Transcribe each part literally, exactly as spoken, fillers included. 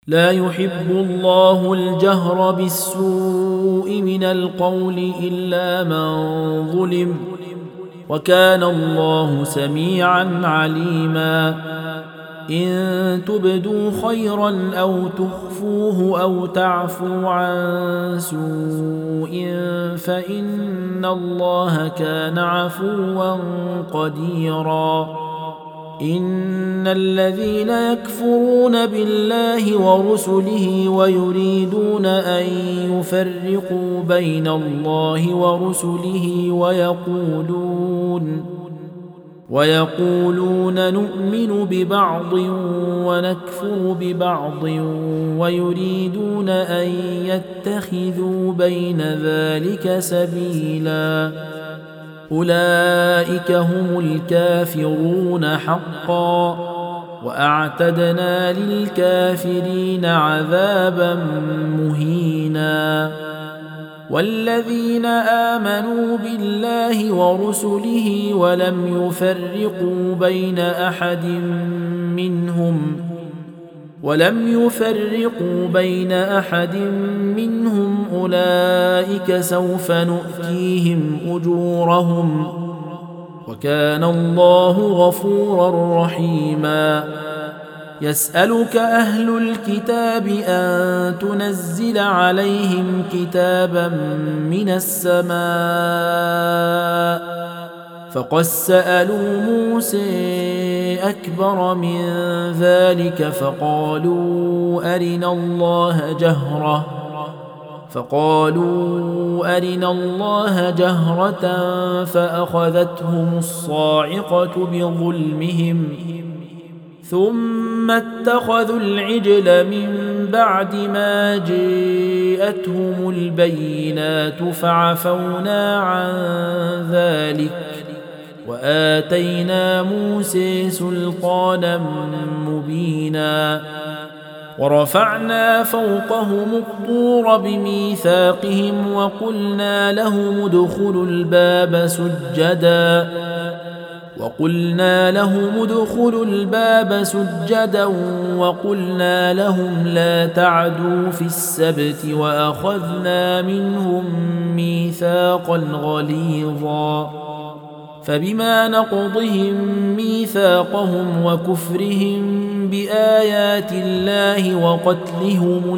لا يحب الله الجهر بالسوء من القول إلا من ظلم، وكان الله سميعا عليما. إن تبدوا خيرا أو تخفوه أو تعفوا عن سوء فإن الله كان عفوا قديرا. إن الذين يكفرون بالله ورسله ويريدون أن يفرقوا بين الله ورسله ويقولون ويقولون نؤمن ببعض ونكفر ببعض ويريدون أن يتخذوا بين ذلك سبيلا، أولئك هم الكافرون حقا، وأعتدنا للكافرين عذابا مهينا. والذين آمنوا بالله ورسله ولم يفرقوا بين أحد منهم ولم يفرقوا بين أحد منهم أولئك سوف نؤتيهم أجورهم، وكان الله غفورا رحيما. يسألك أهل الكتاب أن تنزل عليهم كتابا من السماء، فقد سألوا موسى أكبر من ذلك فقالوا أرنا الله جهرة فقالوا أرنا الله جهرة فأخذتهم الصاعقة بظلمهم ثم اتخذوا العجل من بعد ما جاءتهم البينات فعفونا عن ذلك وآتينا موسى سلطانا مبينا. ورفعنا فوقهم الطور بميثاقهم وقلنا لهم ادخلوا الباب سجدا وقلنا لهم ادخلوا الباب سجدا وقلنا لهم لا تعدوا في السبت وأخذنا منهم ميثاقا غليظا. فبما نقضهم ميثاقهم وكفرهم بآيات الله وقتلهم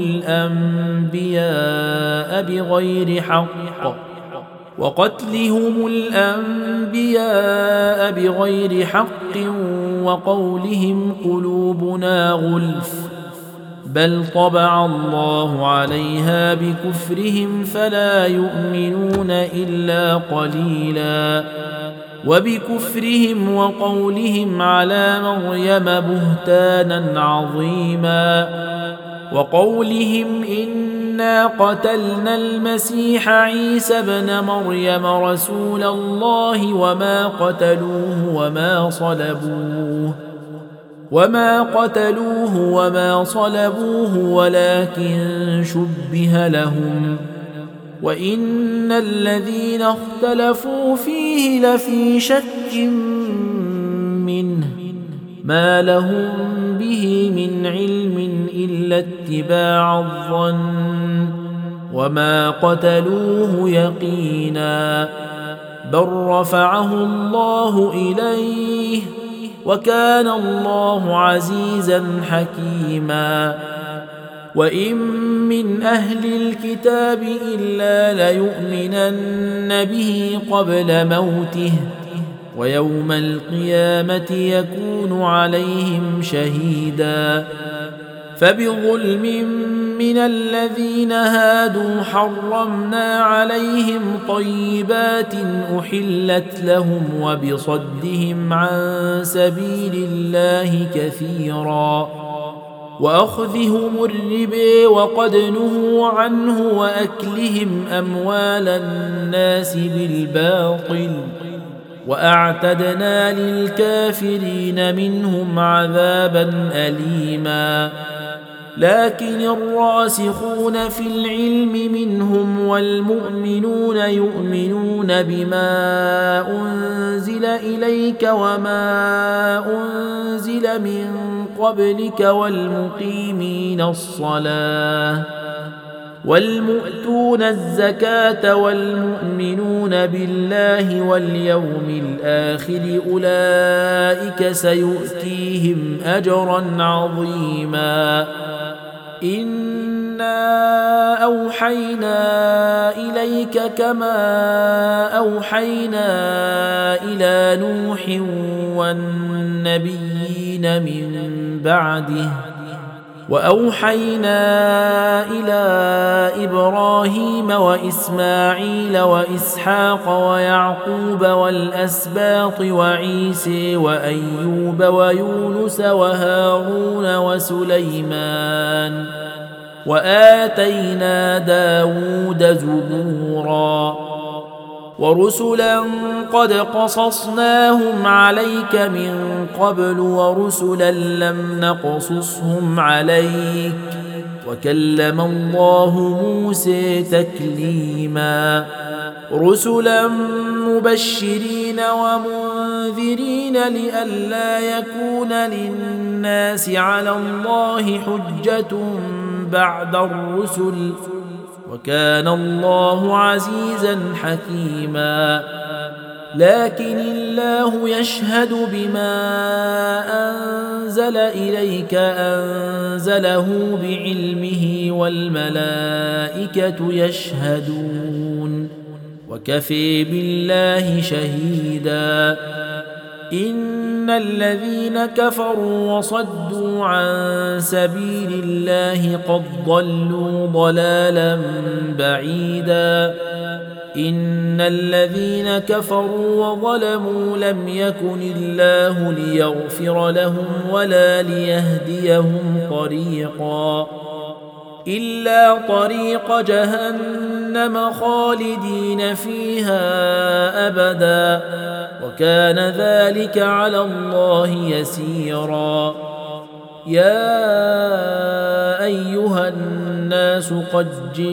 الأنبياء بغير حق وقتلهم الأنبياء بغير حق وقولهم قلوبنا غلف بل طبع الله عليها بكفرهم فلا يؤمنون إلا قليلا. وبكفرهم وقولهم على مريم بهتانا عظيما وقولهم إنا قتلنا المسيح عيسى ابن مريم رسول الله وما قتلوه وما صلبوه وما قتلوه وما صلبوه ولكن شبه لهم وإن الذين اختلفوا فيه لفي شك منه ما لهم به من علم إلا اتباع الظن وما قتلوه يقينا بل رفعه الله إليه وكان الله عزيزا حكيما. وإن من أهل الكتاب إلا ليؤمنن به قبل موته ويوم القيامة يكون عليهم شهيدا. فبظلم من الذين هادوا حرمنا عليهم طيبات أحلت لهم وبصدهم عن سبيل الله كثيرا وأخذهم الربا وقد نهوا عنه وأكلهم أموال الناس بالباطل وأعتدنا للكافرين منهم عذابا أليما. لكن الراسخون في العلم منهم والمؤمنون يؤمنون بما أنزل إليك وما أنزل من قبلك والمقيمين الصلاة والمؤتون الزكاة والمؤمنون بالله واليوم الآخر أولئك سيؤتيهم أجرا عظيما. إنا أوحينا إليك كما أوحينا إلى نوح والنبيين من بعده وأوحينا إلى إبراهيم وإسماعيل وإسحاق ويعقوب والأسباط وعيسى وأيوب ويونس وهارون وسليمان وآتينا داود زبورا ورسلا قد قصصناهم عليك من قبل ورسلا لم نقصصهم عليك وكلم الله موسى تكليما. رسلا مبشرين ومنذرين لئلا يكون للناس على الله حجة بعد الرسل وكان الله عزيزا حكيما. لكن الله يشهد بما أنزل إليك أنزله بعلمه والملائكة يشهدون وكفى بالله شهيدا. إن الذين كفروا وصدوا عن سبيل الله قد ضلوا ضلالا بعيدا. إن الذين كفروا وظلموا لم يكن الله ليغفر لهم ولا ليهديهم طريقا إلا طريق جهنم خالدين فيها أبدا وكان ذلك على الله يسيرا. يا أيها الناس قد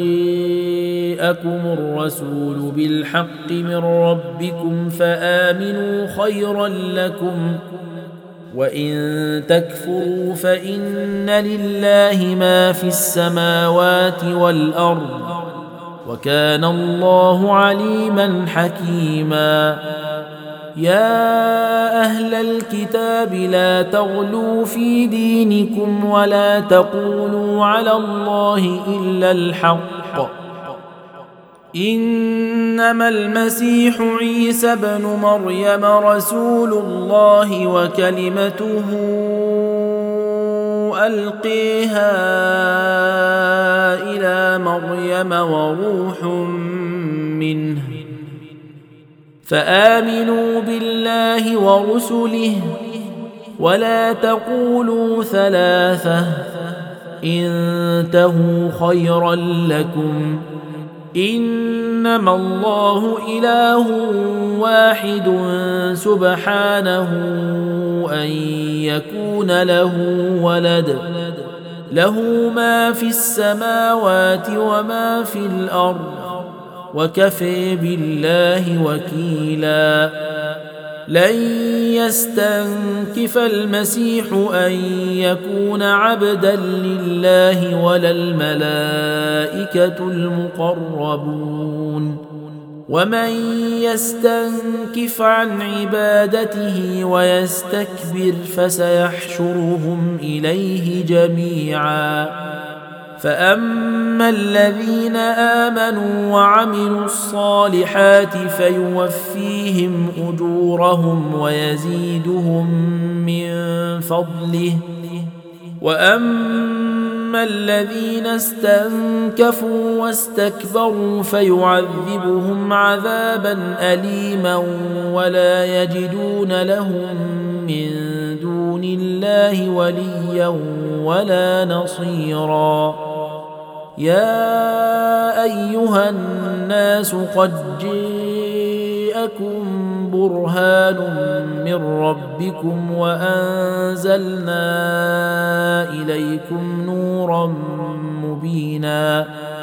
جاءكم الرسول بالحق من ربكم فآمنوا خيرا لكم وإن تكفروا فإن لله ما في السماوات والأرض وكان الله عليما حكيما. يا أهل الكتاب لا تغلوا في دينكم ولا تقولوا على الله إلا الحق. إنما المسيح عيسى بن مريم رسول الله وكلمته ألقيها إلى مريم وروح منه فآمنوا بالله ورسله ولا تقولوا ثلاثة انتهوا خيرا لكم إنما الله إله واحد سبحانه أن يكون له ولد له ما في السماوات وما في الأرض وكفى بالله وكيلا. لن يستنكف المسيح أن يكون عبدا لله ولا الملائكة المقربون ومن يستنكف عن عبادته ويستكبر فسيحشرهم إليه جميعا. فأما الذين آمنوا وعملوا الصالحات فيوفيهم أجورهم ويزيدهم من فضله وأما الذين استنكفوا واستكبروا فيعذبهم عذابا أليما ولا يجدون لهم من دون الله وليا ولا نصيرا. يا أيها الناس قد جاءكم برهان من ربكم وأنزلنا إليكم نورا مبينا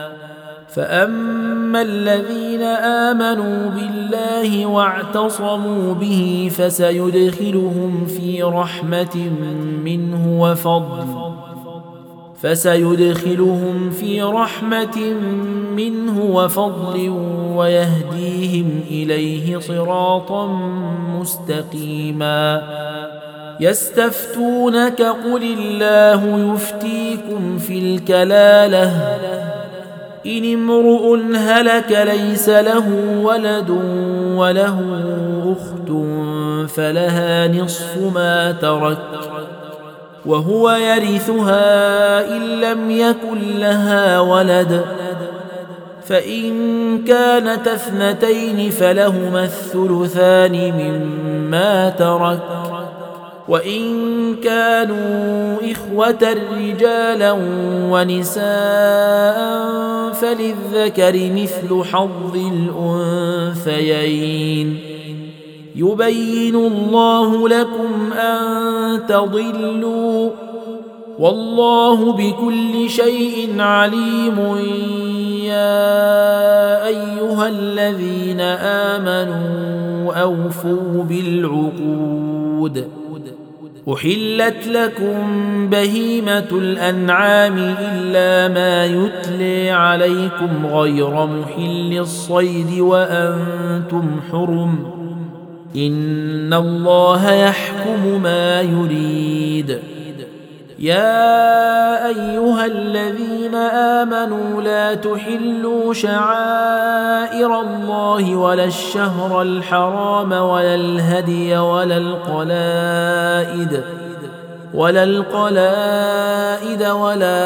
فأما الذين آمنوا بالله واعتصموا به فسيدخلهم في رحمة منه وفضل فسيدخلهم في رحمة منه وفضل ويهديهم إليه صراطا مستقيما يستفتونك قل الله يفتيكم في الكلالة إن امرؤ هلك ليس له ولد وله أخت فلها نصف ما ترك وهو يرثها إن لم يكن لها ولد فإن كانت اثنتين فلهما الثلثان مما ترك وإن كانوا إخوة رجالا ونساء فللذكر مثل حظ الأنثيين يبين الله لكم أن تضلوا والله بكل شيء عليم يا أيها الذين آمنوا أوفوا بالعقود أحلت لكم بهيمة الأنعام إلا ما يتلي عليكم غير محل الصيد وأنتم حرم إن الله يحكم ما يريد يا أيها الذين آمنوا لا تحلوا شعائر الله ولا الشهر الحرام ولا الهدي ولا القلائد ولا القلائد ولا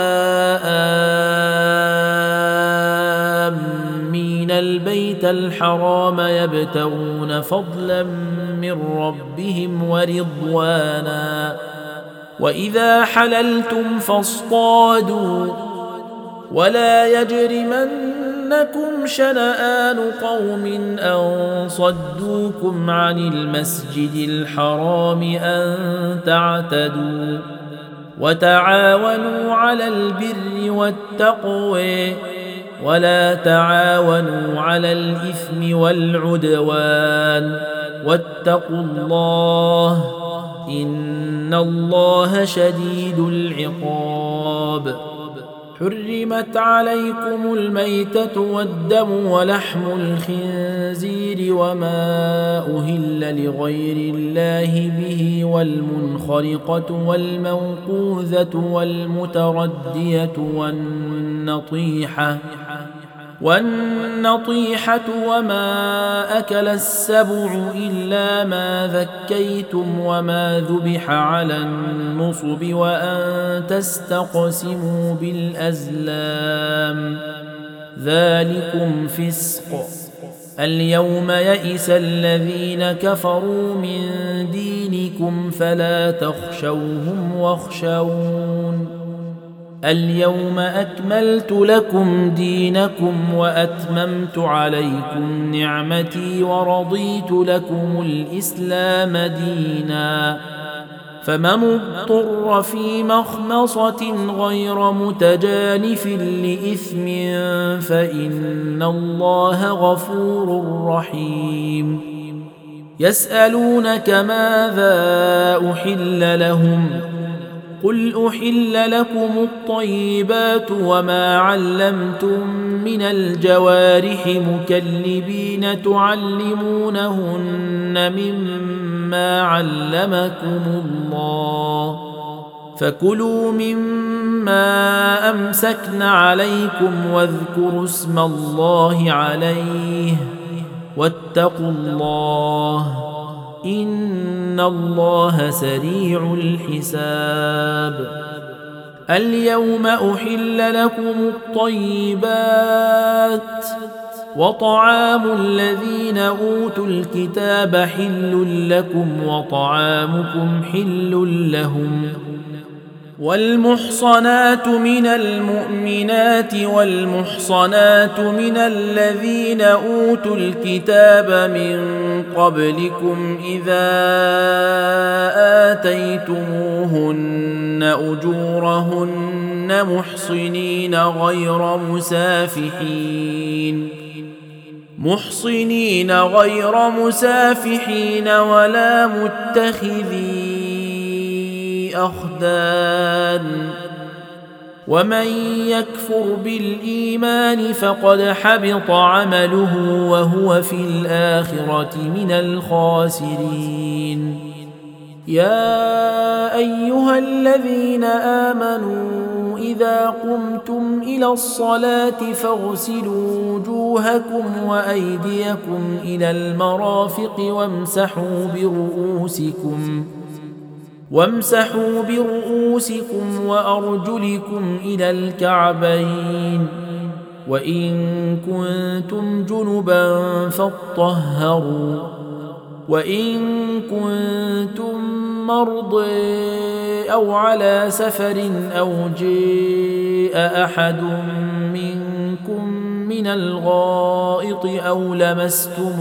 آمين البيت الحرام يبتغون فضلا من ربهم ورضوانا وإذا حللتم فاصطادوا ولا يجرمنكم شنآن قوم أن صدوكم عن المسجد الحرام أن تعتدوا وتعاونوا على البر والتقوى ولا تعاونوا على الإثم والعدوان واتقوا الله إن الله شديد العقاب حرمت عليكم الميتة والدم ولحم الخنزير وما أهل لغير الله به والمنخرقة والموقوذة والمتردية والنطيحة والنطيحة وما أكل السبع إلا ما ذكيتم وما ذبح على النصب وأن تستقسموا بالأزلام ذلكم فسق اليوم يئس الذين كفروا من دينكم فلا تخشوهم واخشون اليوم أكملت لكم دينكم وأتممت عليكم نعمتي ورضيت لكم الإسلام دينا فمن اضطر في مخنصة غير متجانف لإثم فإن الله غفور رحيم يسألونك ماذا أحل لهم قل أحل لكم الطيبات وما علمتم من الجوارح مكلبين تعلمونهن مما علمكم الله فكلوا مما أمسكن عليكم واذكروا اسم الله عليه واتقوا الله إن الله سريع الحساب اليوم أحل لكم الطيبات وطعام الذين أوتوا الكتاب حل لكم وطعامكم حل لهم والمحصنات من المؤمنات والمحصنات من الذين أوتوا الكتاب من قبلكم إذا آتيتموهن أجورهن محصنين غير مسافحين محصنين غير مسافحين ولا متخذي أخدان ومن يكفر بالإيمان فقد حبط عمله وهو في الآخرة من الخاسرين. يا أيها الذين آمنوا إذا قمتم إلى الصلاة فاغسلوا وجوهكم وأيديكم إلى المرافق وامسحوا برؤوسكم وامسحوا برؤوسكم وأرجلكم إلى الكعبين وإن كنتم جنبا فاطهروا وإن كنتم مرضى أو على سفر أو جاء أحد منكم من الغائط أو لمستم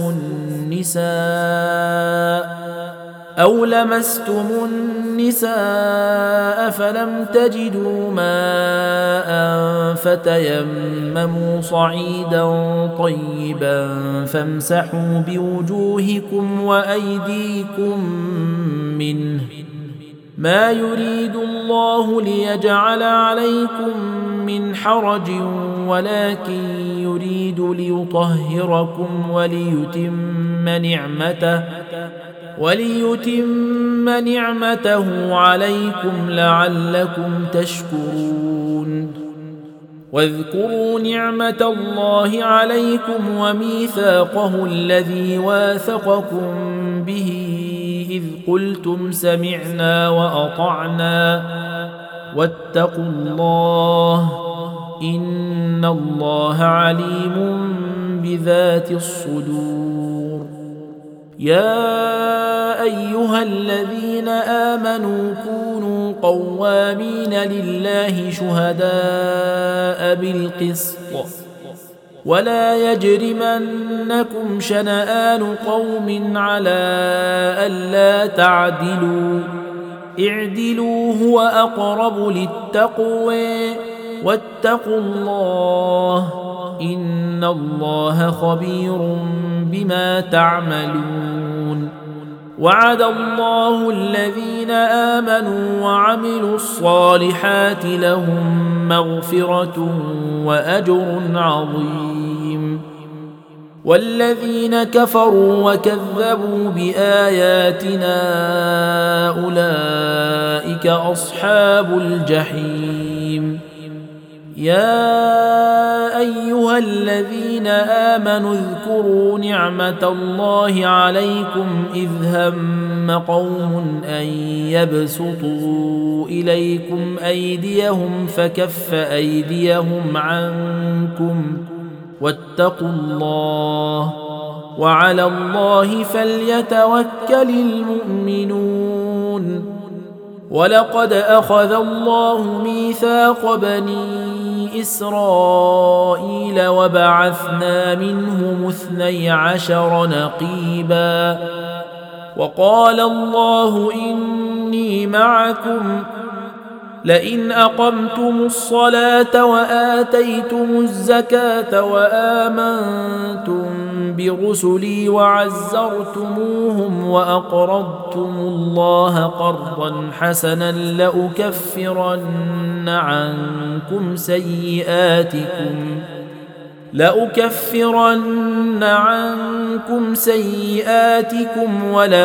النساء أو لمستم النساء فلم تجدوا ماء فتيمموا صعيدا طيبا فامسحوا بوجوهكم وأيديكم منه ما يريد الله ليجعل عليكم من حرج ولكن يريد ليطهركم وليتم نعمته وليتم نعمته عليكم لعلكم تشكرون. واذكروا نعمة الله عليكم وميثاقه الذي واثقكم به إذ قلتم سمعنا وأطعنا واتقوا الله إن الله عليم بذات الصدور. يا أيها الذين آمنوا كونوا قوامين لله شهداء بالقسط ولا يجرمنكم شنآن قوم على ألا تعدلوا اعدلوا هو أقرب للتقوى واتقوا الله إن الله خبير بما تعملون. وعد الله الذين آمنوا وعملوا الصالحات لهم مغفرة وأجر عظيم والذين كفروا وكذبوا بآياتنا أولئك أصحاب الجحيم. يا أيها الذين آمنوا اذكروا نعمة الله عليكم إذ هم قوم أن يبسطوا إليكم أيديهم فكف أيديهم عنكم واتقوا الله وعلى الله فليتوكل المؤمنون. ولقد أخذ الله ميثاق بني إسرائيل وبعثنا منهم اثني عشر نقيبا وقال الله إني معكم لئن أقمتم الصلاة وآتيتم الزكاة وآمنتم برسلي وعزرتموهم وأقرضتم الله قرضا حسنا لأكفرن عنكم سيئاتكم لأكفرن عنكم سيئاتكم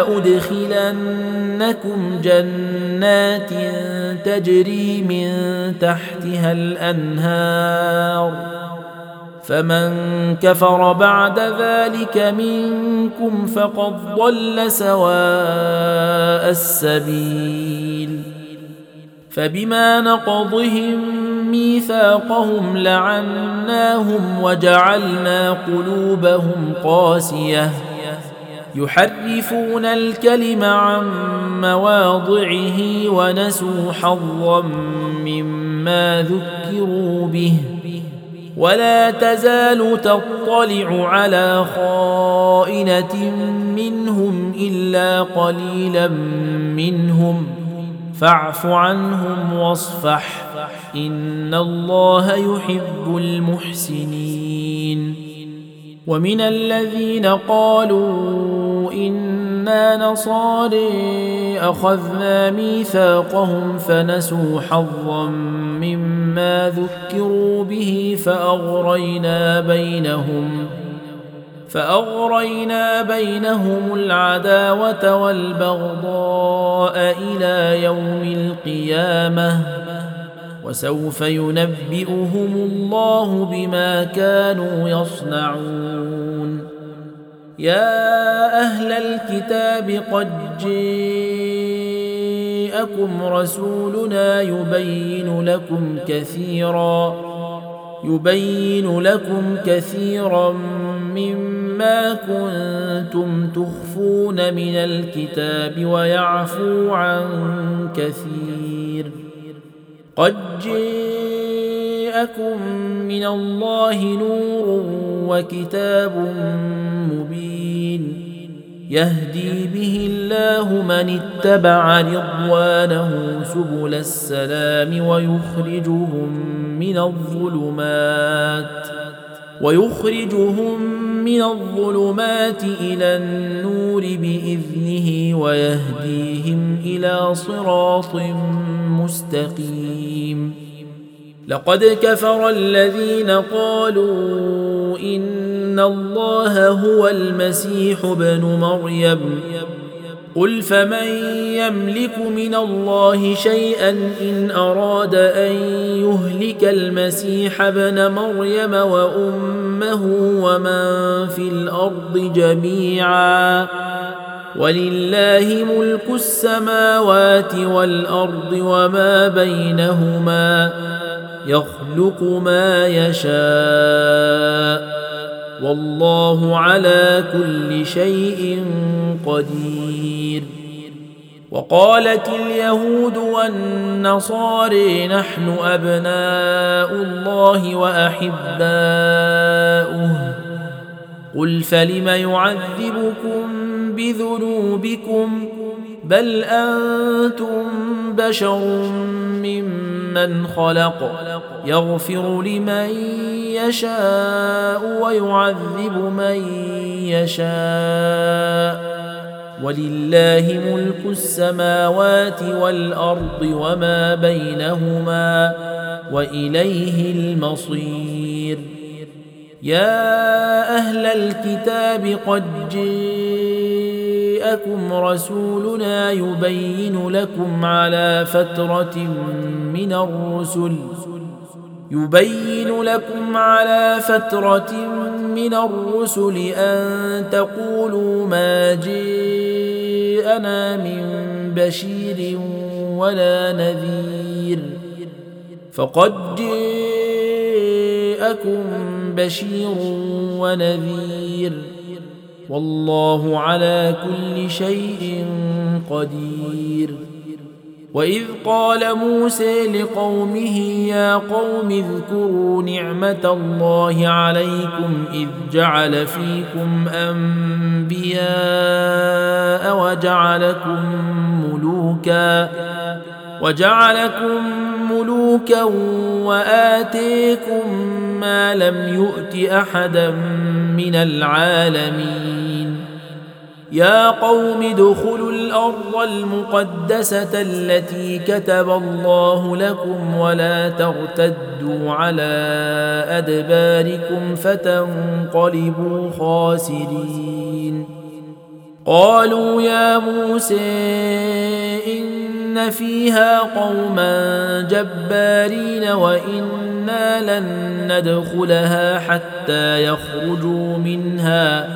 ولأدخلنكم جنات تجري من تحتها الأنهار فمن كفر بعد ذلك منكم فقد ضل سواء السبيل. فبما نقضهم ميثاقهم لعناهم وجعلنا قلوبهم قاسية يحرفون الكلم عن مواضعه ونسوا حظا مما ذكروا به ولا تزال تطلع على خائنة منهم إلا قليلا منهم فاعف عنهم واصفح إن الله يحب المحسنين. ومن الذين قالوا إنا نصارى أخذنا ميثاقهم فنسوا حظا مما ذكروا به فأغرينا بينهم فأغرينا بينهم العداوة والبغضاء إلى يوم القيامة وسوف ينبئهم الله بما كانوا يصنعون. يا أهل الكتاب قد جاءكم رسولنا يبين لكم كثيرا يبين لكم كثيرا مما كنتم تخفون من الكتاب ويعفو عن كثير. قد جاءكم من الله نور وكتاب مبين يهدي به الله من اتبع رضوانه سبل السلام ويخرجهم من الظلمات ويخرجهم من الظلمات إلى النور بإذنه ويهديهم إلى صراط مستقيم. لقد كفر الذين قالوا إن الله هو المسيح ابن مريم قل فمن يملك من الله شيئا إن أراد أن يهلك المسيح ابن مريم وأمه ومن في الأرض جميعا ولله ملك السماوات والأرض وما بينهما يخلق ما يشاء والله على كل شيء قدير. وقالت اليهود والنصارى نحن أبناء الله وأحباؤه قل فلم يعذبكم بذنوبكم بل أنتم بشر ممن خلق يغفر لمن يشاء ويعذب من يشاء ولله ملك السماوات والأرض وما بينهما وإليه المصير. يا أهل الكتاب قد جاءكم رسولنا يبين لكم على فترة من الرسل يبين لكم على فترة من الرسل أن تقولوا ما جاءنا من بشير ولا نذير فقد جاءكم بشير ونذير والله على كل شيء قدير. وإذ قال موسى لقومه يا قوم اذكروا نعمة الله عليكم إذ جعل فيكم أنبياء وجعلكم ملوكا وجعلكم ملوكا وآتيكم ما لم يؤت أحدا من العالمين. يا قوم ادخلوا الأرض المقدسة التي كتب الله لكم ولا ترتدوا على أدباركم فتنقلبوا خاسرين. قالوا يا موسى إن فيها قوما جبارين وإنا لن ندخلها حتى يخرجوا منها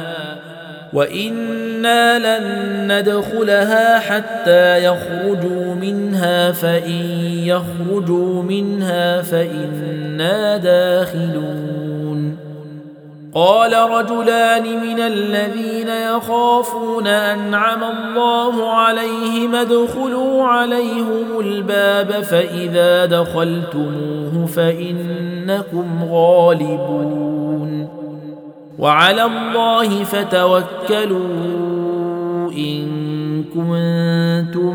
وإنا لن ندخلها حتى يخرجوا منها فإن يخرجوا منها فإنا داخلون. قال رجلان من الذين يخافون أنعم الله عليهم ادخلوا عليهم الباب فإذا دخلتموه فإنكم غالبون وعلى الله فتوكلوا إن كنتم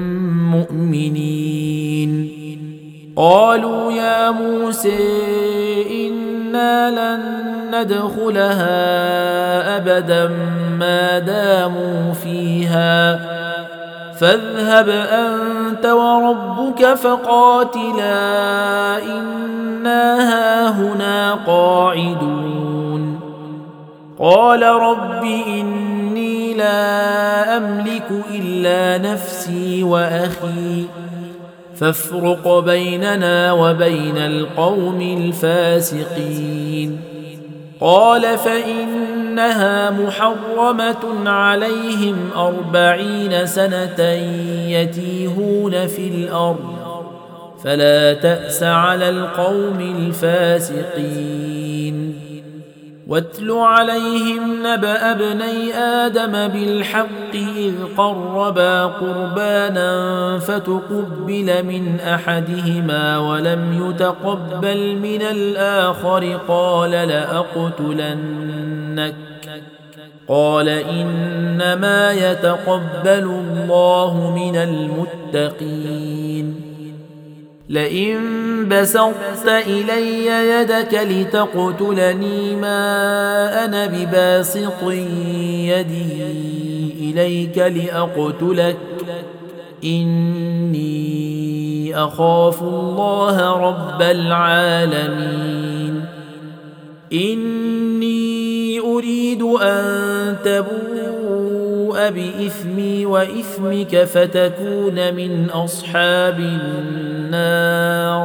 مؤمنين قالوا يا موسى إنا لن ندخلها أبدا ما داموا فيها فاذهب أنت وربك فقاتلا إنا هاهنا قاعدون قال رب إني لا أملك إلا نفسي وأخي فافرق بيننا وبين القوم الفاسقين قال فإنها محرمة عليهم أربعين سنة يتيهون في الأرض فلا تأس على القوم الفاسقين واتل عليهم نبأ ابني آدم بالحق إذ قربا قربانا فتقبل من أحدهما ولم يتقبل من الآخر قال لأقتلنك قال إنما يتقبل الله من المتقين لئن بسطت إلي يدك لتقتلني ما أنا بباسط يدي إليك لأقتلك إني أخاف الله رب العالمين إني أريد أن تبوء بإثمي وإثمك فتكون من أصحاب النار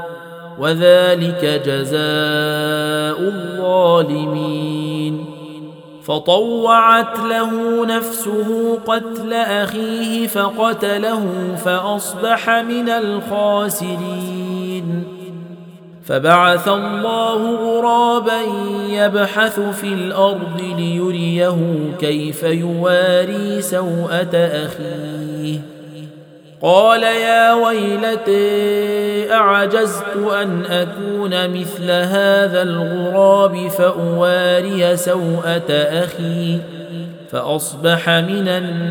وذلك جزاء الظالمين فطوعت له نفسه قتل أخيه فقتله فأصبح من الخاسرين فبعث الله غرابا يبحث في الأرض ليريه كيف يواري سوءة أخيه قال يا ويلتي أعجزت أن أكون مثل هذا الغراب فأواري سوءة أخي فأصبح من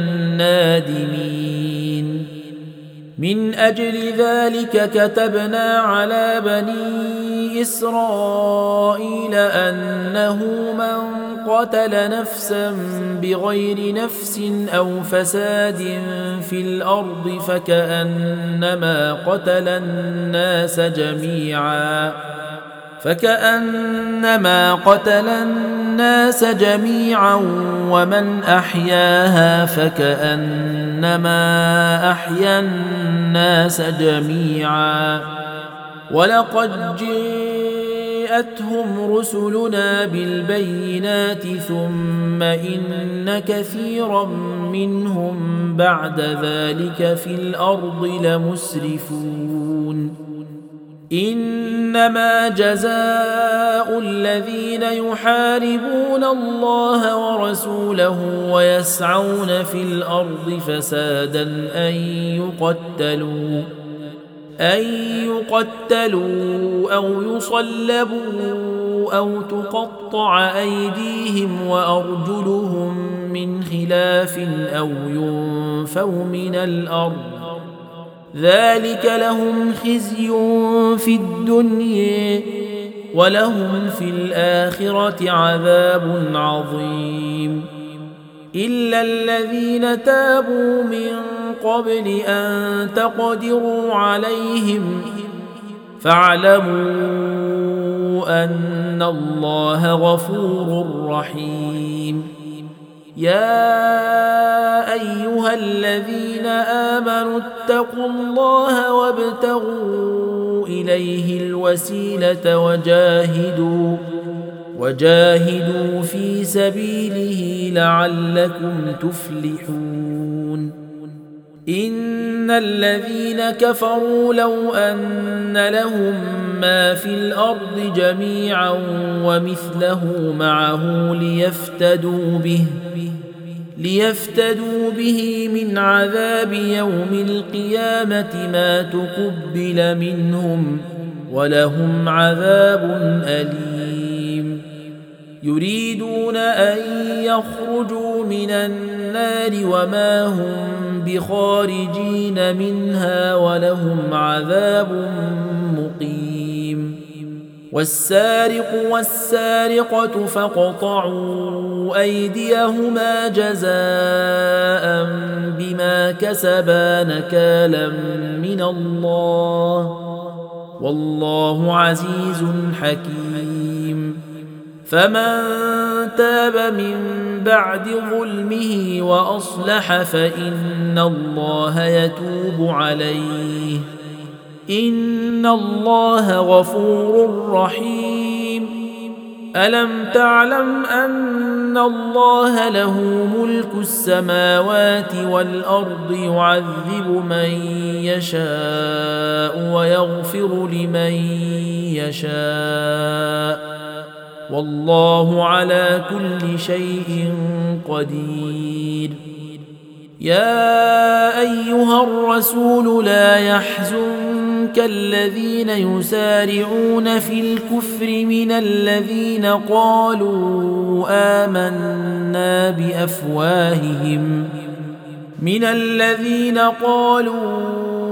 النادمين من أجل ذلك كتبنا على بني إسرائيل أنه من قتل نفسا بغير نفس أو فساد في الأرض فكأنما قتل الناس جميعا فكأنما قتل الناس جميعا ومن أحياها فكأنما أحيا الناس جميعا ولقد جاءتهم رسلنا بالبينات ثم إن كثيرا منهم بعد ذلك في الأرض لمسرفون إنما جزاء الذين يحاربون الله ورسوله ويسعون في الأرض فسادا أن يقتلوا أن يقتلوا أو يصلبوا أو تقطع أيديهم وأرجلهم من خلاف أو ينفوا من الأرض ذلك لهم خزي في الدنيا ولهم في الآخرة عذاب عظيم إلا الذين تابوا من قبل أن تقدروا عليهم فاعلموا أن الله غفور رحيم يا أيها الذين آمنوا اتقوا الله وابتغوا إليه الوسيلة وجاهدوا وجاهدوا في سبيله لعلكم تفلحون إن الذين كفروا لو أن لهم ما في الأرض جميعا ومثله معه ليفتدوا به ليفتدوا به من عذاب يوم القيامة ما تقبل منهم ولهم عذاب أليم يريدون أن يخرجوا من النار وما هم بخارجين منها ولهم عذاب مقيم والسارق والسارقة فاقطعوا أيديهما جزاء بما كسبا نكالا من الله والله عزيز حكيم فمن تاب من بعد ظلمه وأصلح فإن الله يتوب عليه إن الله غفور رحيم ألم تعلم أن الله له ملك السماوات والأرض يعذب من يشاء ويغفر لمن يشاء والله على كل شيء قدير يا أيها الرسول لا يحزنك الذين يسارعون في الكفر من الذين قالوا آمنا بأفواههم من الذين قالوا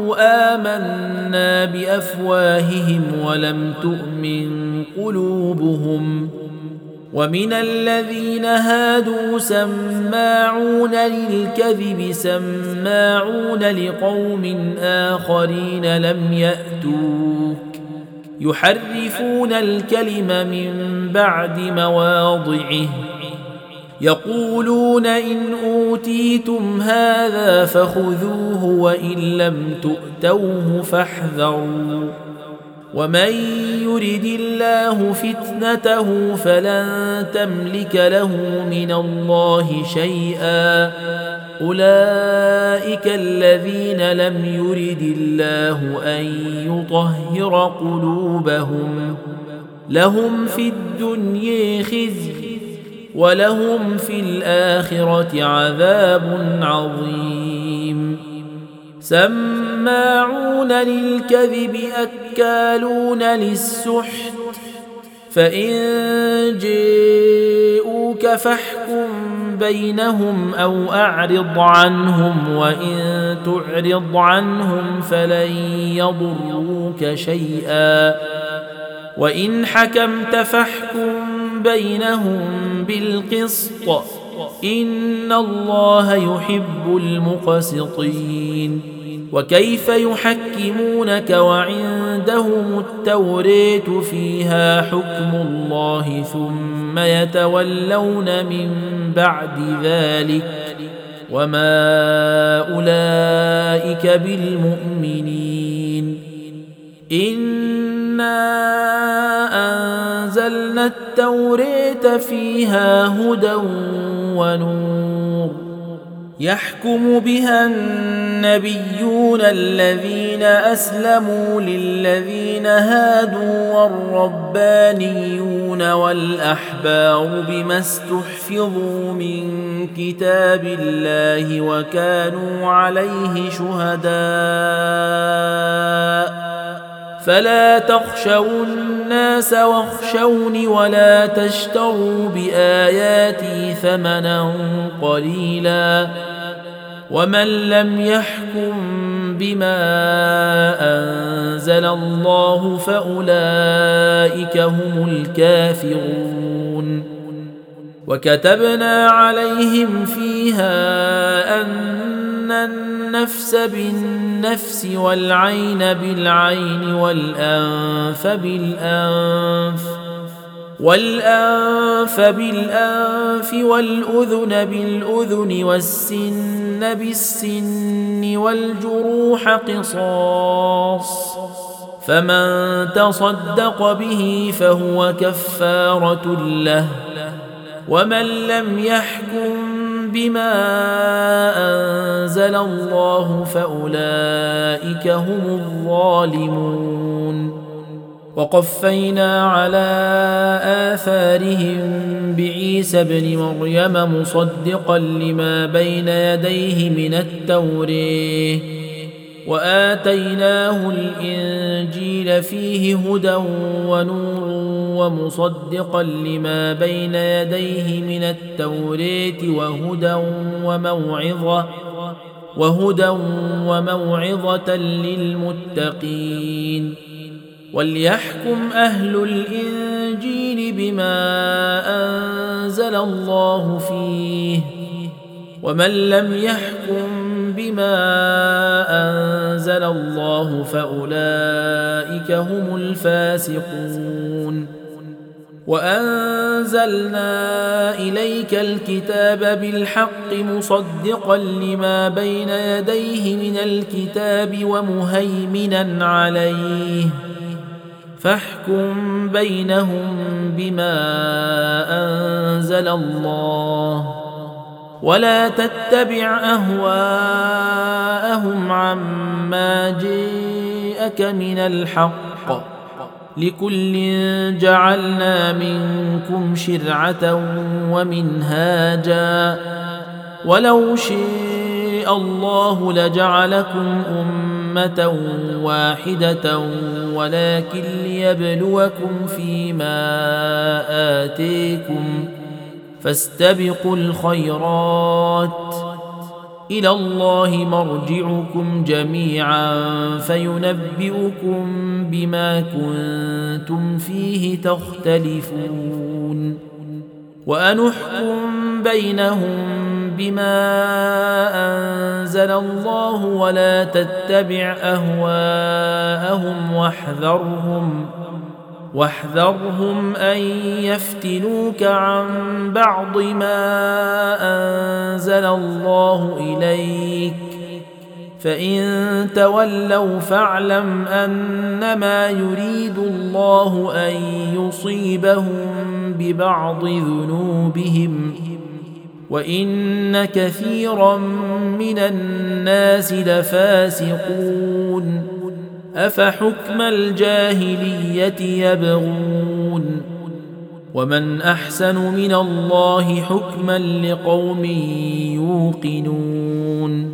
آمنا بأفواههم ولم تؤمن قلوبهم ومن الذين هادوا سماعون للكذب سماعون لقوم آخرين لم يأتوك يحرفون الكلم من بعد مواضعه يقولون إن أوتيتم هذا فخذوه وإن لم تؤتوه فاحذروا ومن يرد الله فتنته فلن تملك له من الله شيئا أولئك الذين لم يرد الله أن يطهر قلوبهم لهم في الدنيا خزي ولهم في الآخرة عذاب عظيم سماعون للكذب أكالون للسحت فإن جاءوك فاحكم بينهم أو أعرض عنهم وإن تعرض عنهم فلن يضروك شيئا وإن حكمت فاحكم بينهم بالقسط إن الله يحب المقسطين وكيف يحكمونك وعندهم التوراة فيها حكم الله ثم يتولون من بعد ذلك وما أولئك بالمؤمنين إنا أنزلنا التوراة فيها هدى ونور يحكم بها النبيون الذين أسلموا للذين هادوا والربانيون والأحبار بما استحفظوا من كتاب الله وكانوا عليه شهداء فلا تخشوا الناس واخشوني ولا تشتروا بآياتي ثمنا قليلا ومن لم يحكم بما أنزل الله فأولئك هم الكافرون وكتبنا عليهم فيها أن النفس بالنفس والعين بالعين والأنف بالأنف والأنف بالأنف والأذن بالأذن والسن بالسن والجروح قصاص فمن تصدق به فهو كفارة له ومن لم يحكم بما أنزل الله فأولئك هم الظالمون. وقفينا على آثارهم بعيسى ابن مريم مصدقا لما بين يديه من التوراة وآتيناه الإنجيل فيه هدى ونور ومصدقا لما بين يديه من التوراة وهدى وموعظة وهدى وموعظة للمتقين. وليحكم أهل الإنجيل بما أنزل الله فيه ومن لم يحكم بما أنزل الله فأولئك هم الفاسقون. وأنزلنا إليك الكتاب بالحق مصدقا لما بين يديه من الكتاب ومهيمنا عليه فاحكم بينهم بما أنزل الله ولا تتبع أهواءهم عما جاءك من الحق لكل جعلنا منكم شرعة ومنهاجا ولو شاء الله لجعلكم أمة واحدة ولكن ليبلوكم فيما آتيكم فاستبقوا الخيرات إلى الله مرجعكم جميعا فينبئكم بما كنتم فيه تختلفون. وأنحكم بينهم بما أنزل الله ولا تتبع أهواءهم واحذرهم واحذرهم أن يفتنوك عن بعض ما أنزل الله إليك فإن تولوا فاعلم أنما يريد الله أن يصيبهم ببعض ذنوبهم وإن كثيرا من الناس لفاسقون. أفحكم الجاهلية يبغون ومن أحسن من الله حكما لقوم يوقنون.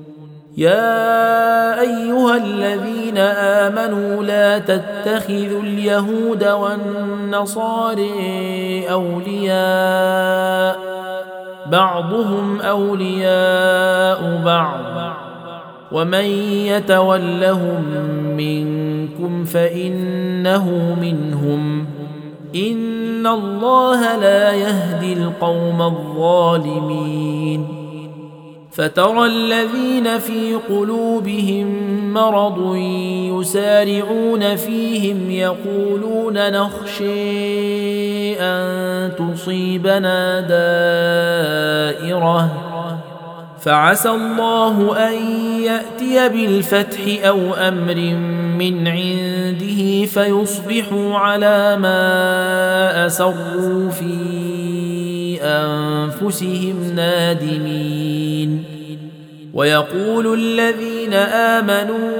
يا أيها الذين آمنوا لا تتخذوا اليهود والنصارى أولياء بعضهم أولياء بعض ومن يتولهم منكم فإنه منهم إن الله لا يهدي القوم الظالمين. فترى الذين في قلوبهم مرض يسارعون فيهم يقولون نخشى أن تصيبنا دائرة فعسى الله أن يأتي بالفتح أو أمر من عنده فيصبحوا على ما أسروا في أنفسهم نادمين. ويقول الذين آمنوا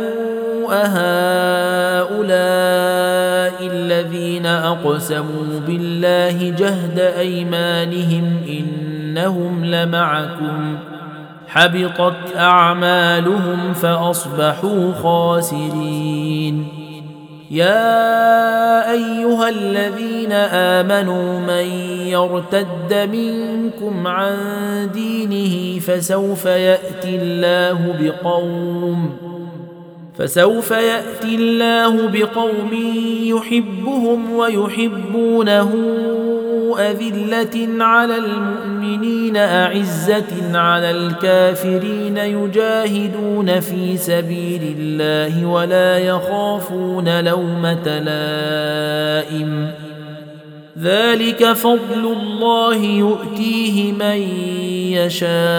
أهؤلاء الذين أقسموا بالله جهد أيمانهم إنهم لمعكم حبطت أعمالهم فأصبحوا خاسرين. يا أيها الذين آمنوا من يرتد منكم عن دينه فسوف يأتي الله بقوم فسوف يأتي الله بقوم يحبهم ويحبونه أذلة على المؤمنين أعزة على الكافرين يجاهدون في سبيل الله ولا يخافون لومة لائم ذلك فضل الله يؤتيه من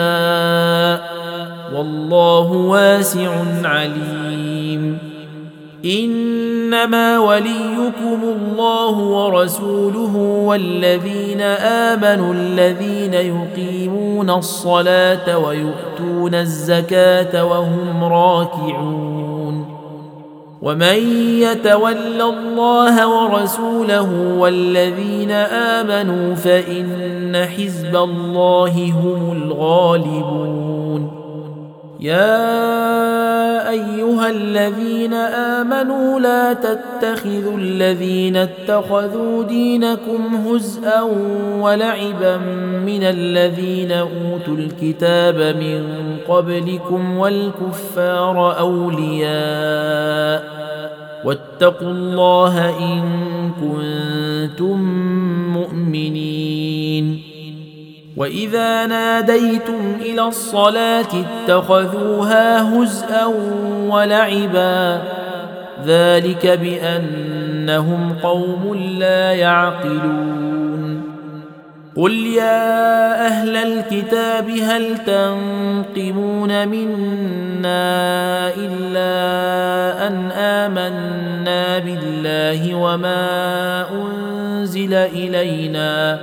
يشاء والله واسع عليم. إنما وليكم الله ورسوله والذين آمنوا الذين يقيمون الصلاة ويؤتون الزكاة وهم راكعون ومن يتول الله ورسوله والذين آمنوا فإن حزب الله هم الغالبون. يا أيها الذين آمنوا لا تتخذوا الذين اتخذوا دينكم هزءا ولعبا من الذين أوتوا الكتاب من قبلكم والكفار أولياء واتقوا الله إن كنتم مؤمنين. وإذا ناديتم إلى الصلاة اتخذوها هزءا ولعبا ذلك بأنهم قوم لا يعقلون. قل يا أهل الكتاب هل تنقمون منا إلا أن آمنا بالله وما أنزل إلينا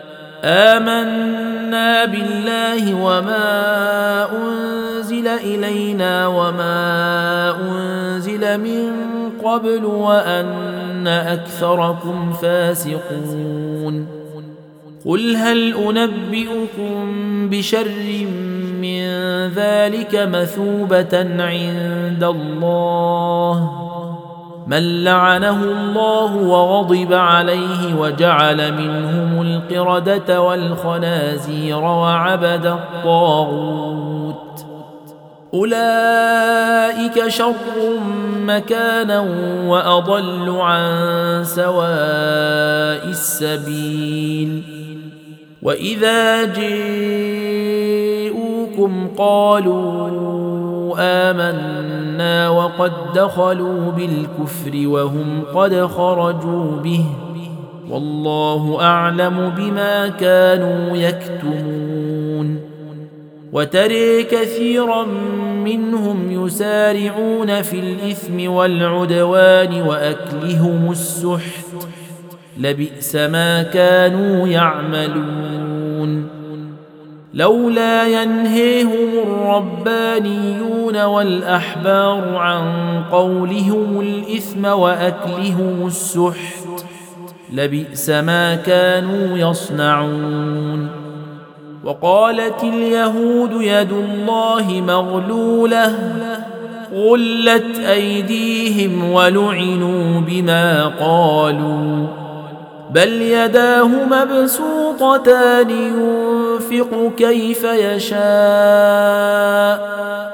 آمنا بالله وما أنزل إلينا وما أنزل من قبل وأن أكثركم فاسقون. قل هل أنبئكم بشر من ذلك مثوبة عند الله من لعنه الله وغضب عليه وجعل منهم القردة والخنازير وعبد الطاغوت أولئك شر مكانا وأضل عن سواء السبيل. وإذا جاءوكم قالوا آمنا وقد دخلوا بالكفر وهم قد خرجوا به والله أعلم بما كانوا يكتمون. وترى كثيرا منهم يسارعون في الإثم والعدوان وأكلهم السحت لبئس ما كانوا يعملون. لولا ينهيهم الربانيون والأحبار عن قولهم الإثم وأكلهم السحت لبئس ما كانوا يصنعون. وقالت اليهود يد الله مغلولة غلت أيديهم ولعنوا بما قالوا بل يداه مبسوطتان ينفق كيف يشاء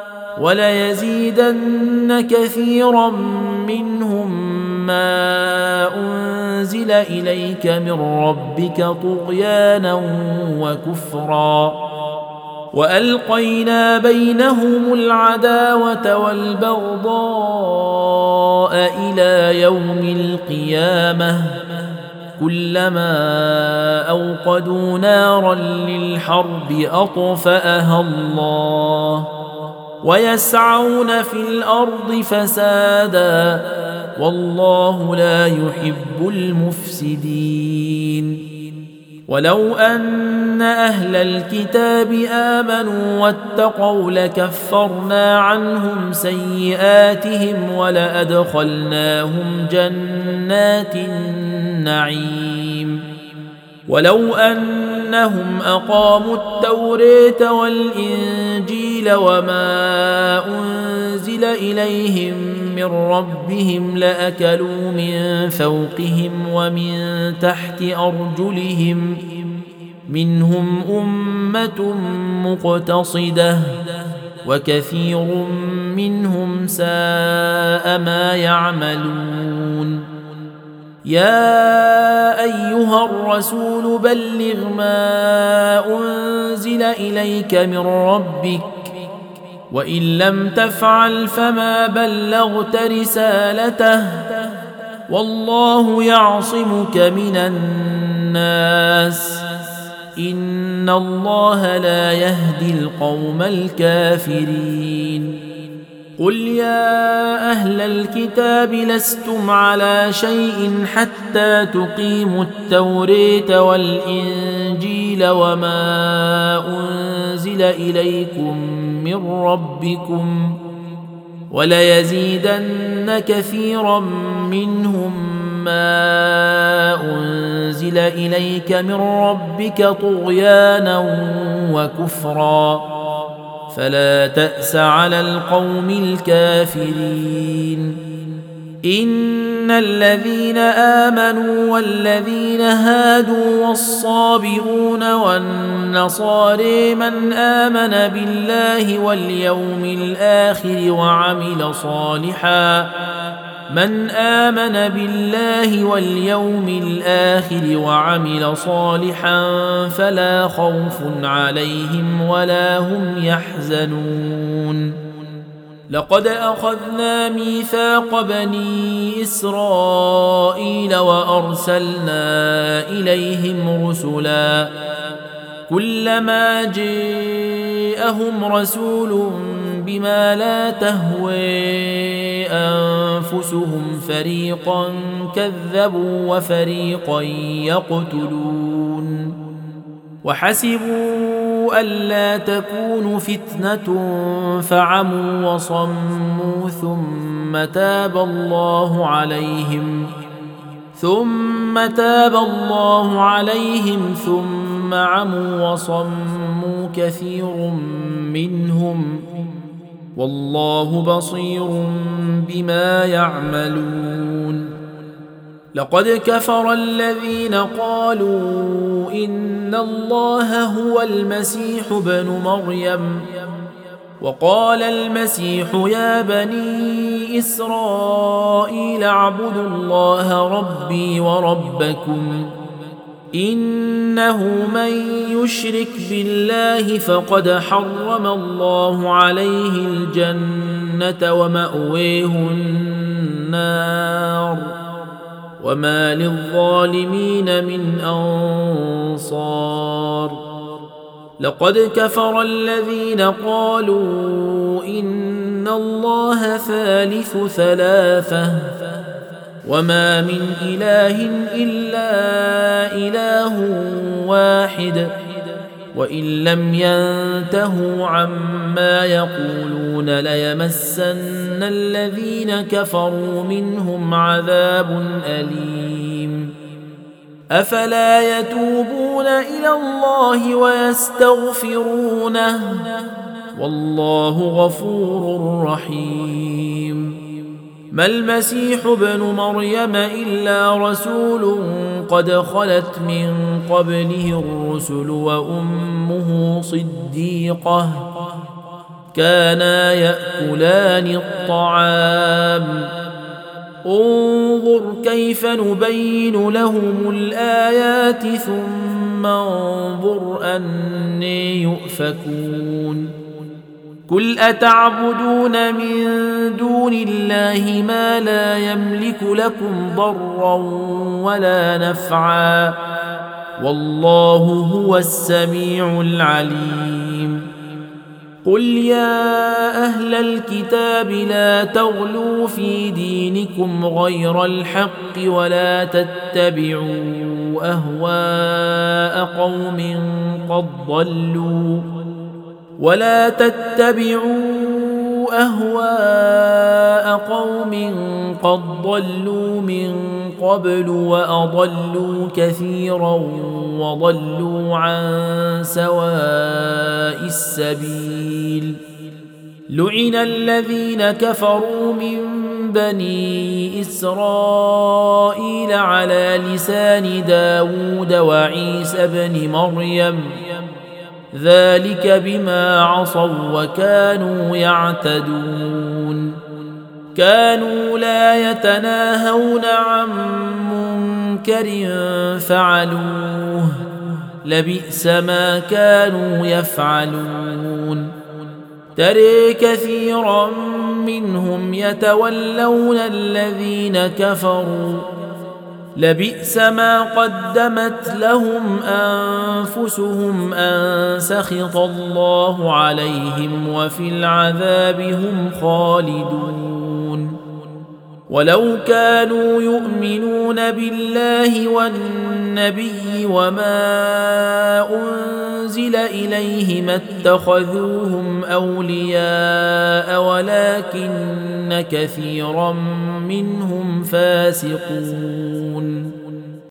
وليزيدن كثيرا منهم ما أنزل إليك من ربك طغيانا وكفرا وألقينا بينهم العداوة والبغضاء إلى يوم القيامة كلما أوقدوا نارا للحرب أطفأها الله ويسعون في الأرض فسادا والله لا يحب المفسدين. ولو أن أهل الكتاب آمنوا واتقوا لكفرنا عنهم سيئاتهم ولأدخلناهم جنات النعيم. ولو أنهم أقاموا التوراة والإنجيل وما أنزل إليهم من ربهم لأكلوا من فوقهم ومن تحت أرجلهم منهم أمة مقتصدة وكثير منهم ساء ما يعملون. يا أيها الرسول بلغ ما أنزل إليك من ربك وإن لم تفعل فما بلغت رسالته والله يعصمك من الناس إن الله لا يهدي القوم الكافرين. قل يا أهل الكتاب لستم على شيء حتى تقيموا التوراة والإنجيل وما أنزل إليكم من ربكم وليزيدن كثيرا منهم ما أنزل إليك من ربك طغيانا وكفرا فلا تأس على القوم الكافرين إن الذين آمنوا والذين هادوا والصابئون والنصارى من آمن بالله واليوم الآخر وعمل صالحا من آمن بالله واليوم الآخر وعمل صالحا فلا خوف عليهم ولا هم يحزنون لقد أخذنا ميثاق بني إسرائيل وأرسلنا إليهم رسلا كلما جاءهم رسول بما لا تهوي أنفسهم فريقا كذبوا وفريقا يقتلون وحسبوا ألا تكون فتنة فعموا وصموا ثم تاب الله عليهم ثم تاب الله عليهم ثم عموا وصموا كثير منهم والله بصير بما يعملون لقد كفر الذين قالوا إن الله هو المسيح ابن مريم وقال المسيح يا بني إسرائيل اعبدوا الله ربي وربكم إنه من يشرك بالله فقد حرم الله عليه الجنة ومأويه النار وما للظالمين من أنصار لقد كفر الذين قالوا إن الله ثالث ثلاثة وما من إله إلا إله واحد وإن لم ينتهوا عما يقولون ليمسن الذين كفروا منهم عذاب أليم أفلا يتوبون إلى الله ويستغفرونه والله غفور رحيم ما المسيح ابن مريم إلا رسول قد خلت من قبله الرسل وأمه صديقة كانا يأكلان الطعام انظر كيف نبين لهم الآيات ثم انظر أني يؤفكون قل أتعبدون من دون الله ما لا يملك لكم ضرا ولا نفعا والله هو السميع العليم قل يا أهل الكتاب لا تغلوا في دينكم غير الحق ولا تتبعوا أهواء قوم قد ضلوا ولا تتبعوا أهواء قوم قد ضلوا من قبل وأضلوا كثيرا وضلوا عن سواء السبيل لعن الذين كفروا من بني إسرائيل على لسان داود وعيسى بن مريم ذلك بما عصوا وكانوا يعتدون كانوا لا يتناهون عن منكر فعلوه لبئس ما كانوا يفعلون ترى كثيرا منهم يتولون الذين كفروا لبئس ما قدمت لهم أنفسهم أن سخط الله عليهم وفي العذاب هم خالدون. ولو كانوا يؤمنون بالله والنبي وما أنزل إليه ما اتخذوهم أولياء ولكن كثيرا منهم فاسقون.